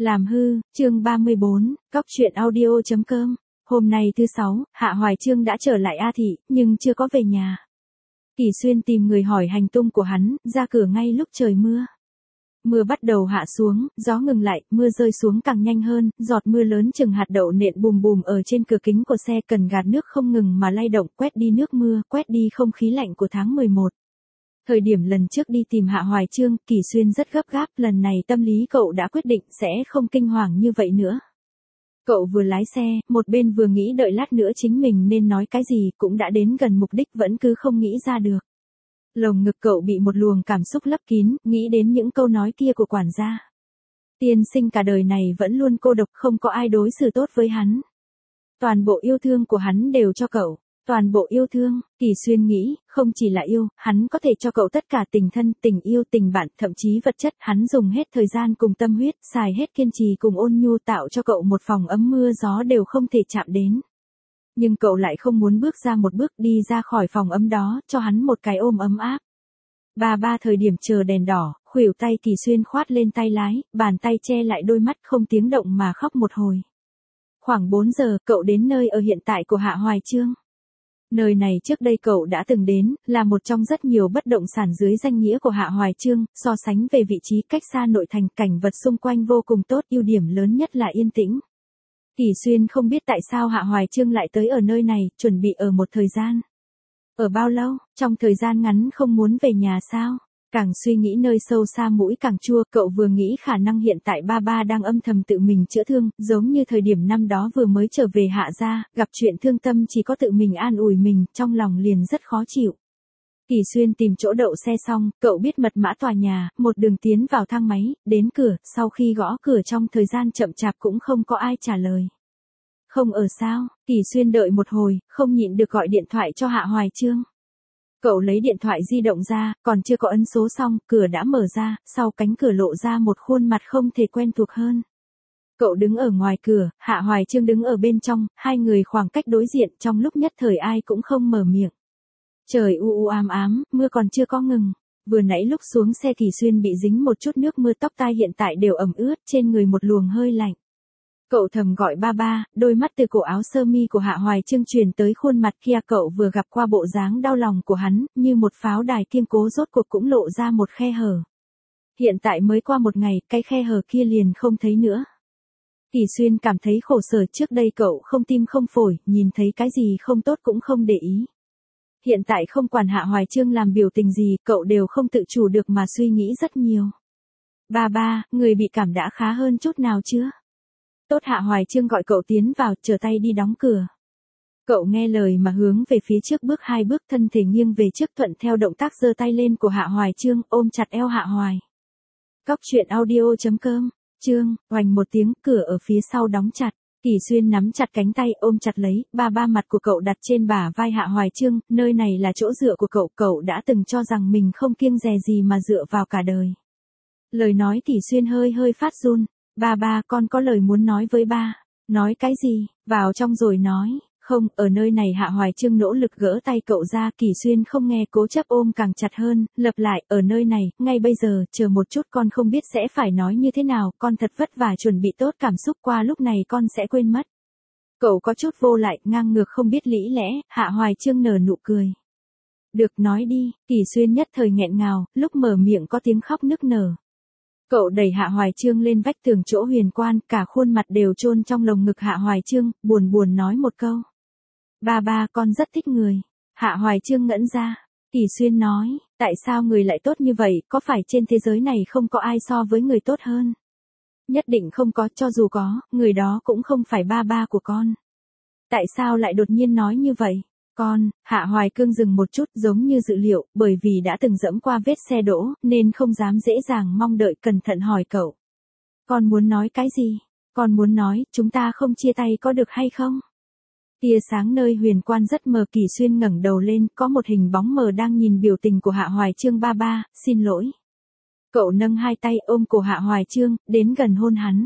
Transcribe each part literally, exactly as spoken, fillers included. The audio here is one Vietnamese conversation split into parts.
Làm hư, chương ba mươi bốn, cóc truyện audio chấm com. Hôm nay thứ sáu, Hạ Hoài Chương đã trở lại A Thị, nhưng chưa có về nhà. Kỳ Xuyên tìm người hỏi hành tung của hắn, ra cửa ngay lúc trời mưa. Mưa bắt đầu hạ xuống, gió ngừng lại, mưa rơi xuống càng nhanh hơn, giọt mưa lớn chừng hạt đậu nện bùm bùm ở trên cửa kính của xe, cần gạt nước không ngừng mà lay động, quét đi nước mưa, quét đi không khí lạnh của tháng mười một. Thời điểm lần trước đi tìm Hạ Hoài Chương, Kỳ Xuyên rất gấp gáp, lần này tâm lý cậu đã quyết định sẽ không kinh hoàng như vậy nữa. Cậu vừa lái xe, một bên vừa nghĩ đợi lát nữa chính mình nên nói cái gì, cũng đã đến gần mục đích vẫn cứ không nghĩ ra được. Lồng ngực cậu bị một luồng cảm xúc lấp kín, nghĩ đến những câu nói kia của quản gia. Tiên sinh cả đời này vẫn luôn cô độc, không có ai đối xử tốt với hắn. Toàn bộ yêu thương của hắn đều cho cậu. Toàn bộ yêu thương, Kỳ Xuyên nghĩ, không chỉ là yêu, hắn có thể cho cậu tất cả tình thân, tình yêu, tình bạn, thậm chí vật chất, hắn dùng hết thời gian cùng tâm huyết, xài hết kiên trì cùng ôn nhu tạo cho cậu một phòng ấm mưa gió đều không thể chạm đến. Nhưng cậu lại không muốn bước ra một bước đi ra khỏi phòng ấm đó, cho hắn một cái ôm ấm áp. Ba ba thời điểm chờ đèn đỏ, khuỷu tay Kỳ Xuyên khoát lên tay lái, bàn tay che lại đôi mắt không tiếng động mà khóc một hồi. Khoảng bốn giờ, cậu đến nơi ở hiện tại của Hạ Hoài Chương. Nơi này trước đây cậu đã từng đến, là một trong rất nhiều bất động sản dưới danh nghĩa của Hạ Hoài Chương, so sánh về vị trí cách xa nội thành, cảnh vật xung quanh vô cùng tốt, ưu điểm lớn nhất là yên tĩnh. Kỳ Xuyên không biết tại sao Hạ Hoài Chương lại tới ở nơi này, chuẩn bị ở một thời gian. Ở bao lâu, trong thời gian ngắn không muốn về nhà sao? Càng suy nghĩ nơi sâu xa mũi càng chua, cậu vừa nghĩ khả năng hiện tại ba ba đang âm thầm tự mình chữa thương, giống như thời điểm năm đó vừa mới trở về Hạ gia, gặp chuyện thương tâm chỉ có tự mình an ủi mình, trong lòng liền rất khó chịu. Kỳ Xuyên tìm chỗ đậu xe xong, cậu biết mật mã tòa nhà, một đường tiến vào thang máy, đến cửa, sau khi gõ cửa trong thời gian chậm chạp cũng không có ai trả lời. Không ở sao, Kỳ Xuyên đợi một hồi, không nhịn được gọi điện thoại cho Hạ Hoài Chương. Cậu lấy điện thoại di động ra, còn chưa có ấn số xong, cửa đã mở ra, sau cánh cửa lộ ra một khuôn mặt không thể quen thuộc hơn. Cậu đứng ở ngoài cửa, Hạ Hoài Chương đứng ở bên trong, hai người khoảng cách đối diện, trong lúc nhất thời ai cũng không mở miệng. Trời u u ám ám, mưa còn chưa có ngừng. Vừa nãy lúc xuống xe Kỳ Xuyên bị dính một chút nước mưa, tóc tai hiện tại đều ẩm ướt, trên người một luồng hơi lạnh. Cậu thầm gọi ba ba, đôi mắt từ cổ áo sơ mi của Hạ Hoài Chương truyền tới khuôn mặt kia, cậu vừa gặp qua bộ dáng đau lòng của hắn, như một pháo đài kiên cố rốt cuộc cũng lộ ra một khe hở. Hiện tại mới qua một ngày, cái khe hở kia liền không thấy nữa. Kỳ Xuyên cảm thấy khổ sở, trước đây cậu không tim không phổi, nhìn thấy cái gì không tốt cũng không để ý. Hiện tại không quản Hạ Hoài Chương làm biểu tình gì, cậu đều không tự chủ được mà suy nghĩ rất nhiều. Ba ba, người bị cảm đã khá hơn chút nào chưa? Tốt, Hạ Hoài Chương gọi cậu tiến vào, trở tay đi đóng cửa. Cậu nghe lời mà hướng về phía trước bước hai bước, thân thể nghiêng về trước thuận theo động tác giơ tay lên của Hạ Hoài Chương, ôm chặt eo Hạ Hoài. Cóc truyện audio chấm com, chương, oành một tiếng, cửa ở phía sau đóng chặt. Kỳ Xuyên nắm chặt cánh tay, ôm chặt lấy, ba ba mặt của cậu đặt trên bả vai Hạ Hoài Chương, nơi này là chỗ dựa của cậu, cậu đã từng cho rằng mình không kiêng dè gì mà dựa vào cả đời. Lời nói Kỳ Xuyên hơi hơi phát run. Ba ba, con có lời muốn nói với ba. Nói cái gì? Vào trong rồi nói. Không, ở nơi này Hạ Hoài Chương nỗ lực gỡ tay cậu ra, Kỳ Xuyên không nghe, cố chấp ôm càng chặt hơn, lặp lại, ở nơi này, ngay bây giờ, chờ một chút, con không biết sẽ phải nói như thế nào, con thật vất vả chuẩn bị tốt cảm xúc, qua lúc này con sẽ quên mất. Cậu có chút vô lại, ngang ngược không biết lý lẽ, Hạ Hoài Chương nở nụ cười. Được, nói đi, Kỳ Xuyên nhất thời nghẹn ngào, lúc mở miệng có tiếng khóc nức nở. Cậu đẩy Hạ Hoài Chương lên vách tường chỗ huyền quan, cả khuôn mặt đều chôn trong lồng ngực Hạ Hoài Chương, buồn buồn nói một câu. Ba ba, con rất thích người. Hạ Hoài Chương ngẩn ra. Kỳ Xuyên nói, tại sao người lại tốt như vậy, có phải trên thế giới này không có ai so với người tốt hơn? Nhất định không có, cho dù có, người đó cũng không phải ba ba của con. Tại sao lại đột nhiên nói như vậy? Con, Hạ Hoài Cương dừng một chút, giống như dự liệu, bởi vì đã từng dẫm qua vết xe đỗ, nên không dám dễ dàng mong đợi, cẩn thận hỏi cậu. Con muốn nói cái gì? Con muốn nói, chúng ta không chia tay có được hay không? Tia sáng nơi huyền quan rất mờ, Kỳ Xuyên ngẩng đầu lên, có một hình bóng mờ đang nhìn biểu tình của Hạ Hoài Chương. Ba ba, xin lỗi. Cậu nâng hai tay ôm cổ Hạ Hoài Chương, đến gần hôn hắn.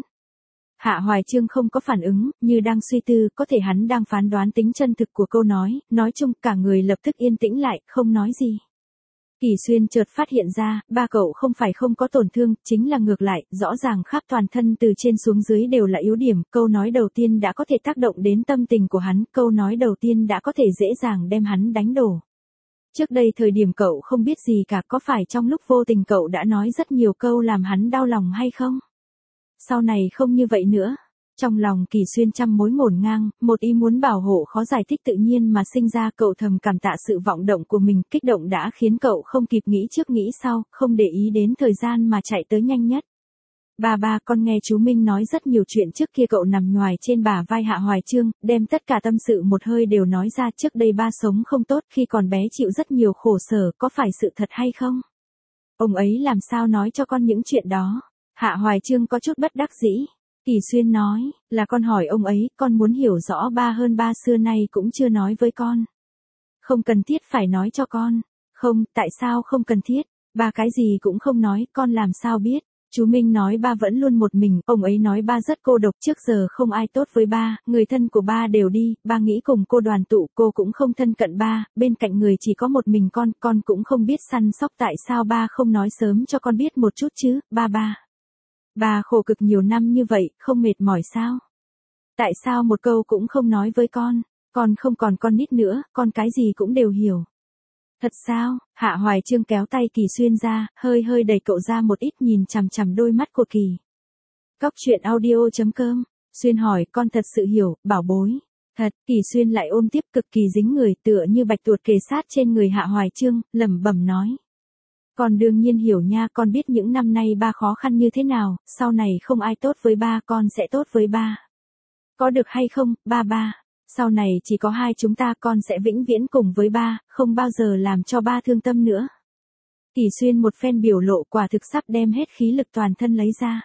Hạ Hoài Chương không có phản ứng, như đang suy tư, có thể hắn đang phán đoán tính chân thực của câu nói, nói chung cả người lập tức yên tĩnh lại, không nói gì. Kỳ Xuyên chợt phát hiện ra, ba cậu không phải không có tổn thương, chính là ngược lại, rõ ràng khắp toàn thân từ trên xuống dưới đều là yếu điểm, câu nói đầu tiên đã có thể tác động đến tâm tình của hắn, câu nói đầu tiên đã có thể dễ dàng đem hắn đánh đổ. Trước đây thời điểm cậu không biết gì cả, có phải trong lúc vô tình cậu đã nói rất nhiều câu làm hắn đau lòng hay không? Sau này không như vậy nữa. Trong lòng Kỳ Xuyên trăm mối ngổn ngang, một ý muốn bảo hộ khó giải thích tự nhiên mà sinh ra, cậu thầm cảm tạ sự vọng động của mình, kích động đã khiến cậu không kịp nghĩ trước nghĩ sau, không để ý đến thời gian mà chạy tới nhanh nhất. Ba ba, con nghe chú Minh nói rất nhiều chuyện trước kia. Cậu nằm nhoài trên bả vai Hạ Hoài Chương, đem tất cả tâm sự một hơi đều nói ra. Trước đây ba sống không tốt, khi còn bé chịu rất nhiều khổ sở, có phải sự thật hay không? Ông ấy làm sao nói cho con những chuyện đó? Hạ Hoài Chương có chút bất đắc dĩ. Kỳ Xuyên nói, là con hỏi ông ấy, con muốn hiểu rõ ba hơn, ba xưa nay cũng chưa nói với con. Không cần thiết phải nói cho con. Không, tại sao không cần thiết? Ba cái gì cũng không nói, con làm sao biết? Chú Minh nói ba vẫn luôn một mình, ông ấy nói ba rất cô độc, trước giờ không ai tốt với ba, người thân của ba đều đi, ba nghĩ cùng cô đoàn tụ, cô cũng không thân cận ba, bên cạnh người chỉ có một mình con, con cũng không biết săn sóc, tại sao ba không nói sớm cho con biết một chút chứ, ba ba. Ba khổ cực nhiều năm như vậy, không mệt mỏi sao? Tại sao một câu cũng không nói với con? Con không còn con nít nữa, con cái gì cũng đều hiểu. Thật sao? Hạ Hoài Chương kéo tay Kỳ Xuyên ra, hơi hơi đẩy cậu ra một ít, nhìn chằm chằm đôi mắt của Kỳ. Cóc truyện audio chấm com. Xuyên hỏi, con thật sự hiểu, bảo bối. Thật, Kỳ Xuyên lại ôm tiếp, cực kỳ dính người, tựa như bạch tuộc kề sát trên người Hạ Hoài Chương, lẩm bẩm nói. Con đương nhiên hiểu nha, con biết những năm nay ba khó khăn như thế nào, sau này không ai tốt với ba, con sẽ tốt với ba. Có được hay không, ba ba? Sau này chỉ có hai chúng ta, con sẽ vĩnh viễn cùng với ba, không bao giờ làm cho ba thương tâm nữa. Kỳ Xuyên một phen biểu lộ, quả thực sắp đem hết khí lực toàn thân lấy ra.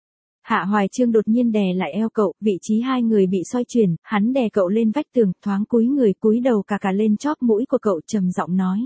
Hạ Hoài Chương đột nhiên đè lại eo cậu, vị trí hai người bị xoay chuyển, hắn đè cậu lên vách tường, thoáng cúi người cúi đầu cả cả lên chóp mũi của cậu, trầm giọng nói.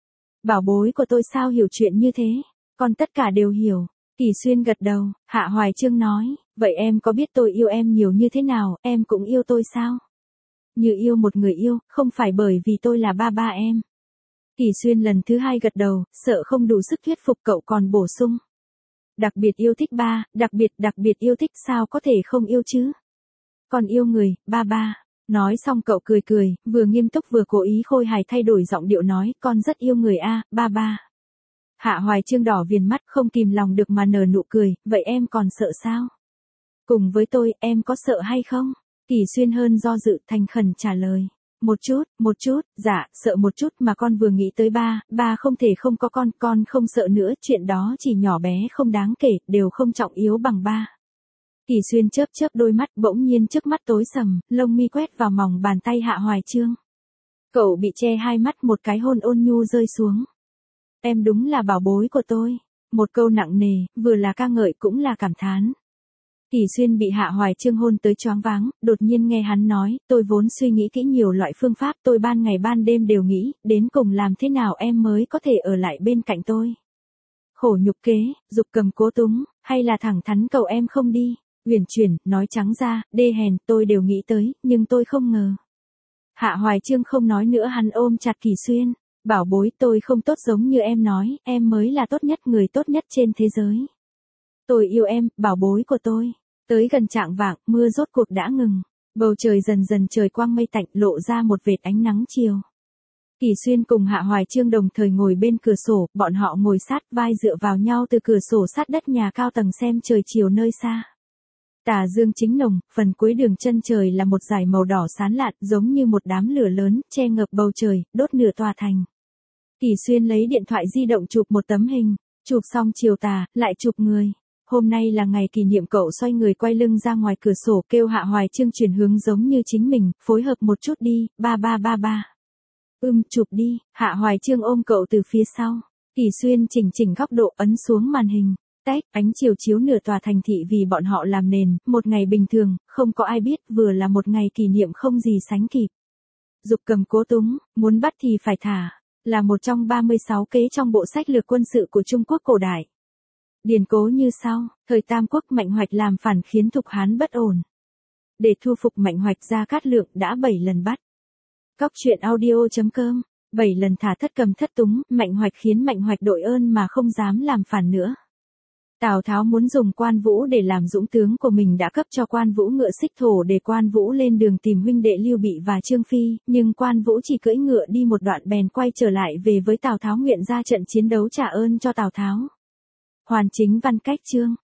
Bảo bối của tôi sao hiểu chuyện như thế? Con tất cả đều hiểu. Kỳ Xuyên gật đầu, Hạ Hoài Chương nói, vậy em có biết tôi yêu em nhiều như thế nào, em cũng yêu tôi sao? Như yêu một người yêu, không phải bởi vì tôi là ba ba em. Kỳ Xuyên lần thứ hai gật đầu, sợ không đủ sức thuyết phục cậu còn bổ sung. Đặc biệt yêu thích ba, đặc biệt đặc biệt yêu thích, sao có thể không yêu chứ? Còn yêu người, ba ba. Nói xong cậu cười cười, vừa nghiêm túc vừa cố ý khôi hài thay đổi giọng điệu nói, con rất yêu người a, ba ba. Hạ Hoài Chương đỏ viền mắt, không kìm lòng được mà nở nụ cười, vậy em còn sợ sao? Cùng với tôi, em có sợ hay không? Kỳ Xuyên hơn do dự, thành khẩn trả lời. Một chút, một chút, dạ, sợ một chút, mà con vừa nghĩ tới ba, ba không thể không có con, con không sợ nữa, chuyện đó chỉ nhỏ bé không đáng kể, đều không trọng yếu bằng ba. Kỳ Xuyên chớp chớp đôi mắt, bỗng nhiên trước mắt tối sầm, lông mi quét vào mỏng bàn tay Hạ Hoài Chương. Cậu bị che hai mắt, một cái hôn ôn nhu rơi xuống. Em đúng là bảo bối của tôi. Một câu nặng nề, vừa là ca ngợi cũng là cảm thán. Kỳ Xuyên bị Hạ Hoài Chương hôn tới choáng váng, đột nhiên nghe hắn nói, tôi vốn suy nghĩ kỹ nhiều loại phương pháp, tôi ban ngày ban đêm đều nghĩ, đến cùng làm thế nào em mới có thể ở lại bên cạnh tôi. Khổ nhục kế, dục cầm cố túng, hay là thẳng thắn cầu em không đi. Uyển chuyển, nói trắng ra, đê hèn, tôi đều nghĩ tới, nhưng tôi không ngờ. Hạ Hoài Chương không nói nữa, hắn ôm chặt Kỳ Xuyên. Bảo bối, tôi không tốt giống như em nói, em mới là tốt nhất, người tốt nhất trên thế giới. Tôi yêu em, bảo bối của tôi. Tới gần chạng vạng, mưa rốt cuộc đã ngừng. Bầu trời dần dần trời quang mây tạnh, lộ ra một vệt ánh nắng chiều. Kỳ Xuyên cùng Hạ Hoài Chương đồng thời ngồi bên cửa sổ, bọn họ ngồi sát vai dựa vào nhau từ cửa sổ sát đất nhà cao tầng xem trời chiều nơi xa. Tà dương chính nồng, phần cuối đường chân trời là một dải màu đỏ sáng lạn, giống như một đám lửa lớn, che ngập bầu trời, đốt nửa tòa thành. Kỳ Xuyên lấy điện thoại di động chụp một tấm hình, chụp xong chiều tà, lại chụp người. Hôm nay là ngày kỷ niệm, cậu xoay người quay lưng ra ngoài cửa sổ, kêu Hạ Hoài Chương chuyển hướng giống như chính mình, phối hợp một chút đi, ba ba ba ba. Ưm, chụp đi, Hạ Hoài Chương ôm cậu từ phía sau. Kỳ Xuyên chỉnh chỉnh góc độ, ấn xuống màn hình. Tách, ánh chiều chiếu nửa tòa thành thị vì bọn họ làm nền, một ngày bình thường, không có ai biết, vừa là một ngày kỷ niệm không gì sánh kịp. Dục cầm cố túng, muốn bắt thì phải thả, là một trong ba mươi sáu kế trong bộ sách lược quân sự của Trung Quốc cổ đại. Điển cố như sau, thời Tam Quốc Mạnh Hoạch làm phản khiến Thục Hán bất ổn. Để thu phục Mạnh Hoạch, Gia Cát Lượng đã bảy lần bắt. Cóc truyện audio chấm com Bảy lần thả thất cầm thất túng, Mạnh Hoạch khiến Mạnh Hoạch đội ơn mà không dám làm phản nữa. Tào Tháo muốn dùng Quan Vũ để làm dũng tướng của mình, đã cấp cho Quan Vũ ngựa xích thổ để Quan Vũ lên đường tìm huynh đệ Lưu Bị và Trương Phi, nhưng Quan Vũ chỉ cưỡi ngựa đi một đoạn bèn quay trở lại về với Tào Tháo nguyện ra trận chiến đấu trả ơn cho Tào Tháo. Hoàn chính văn cách chương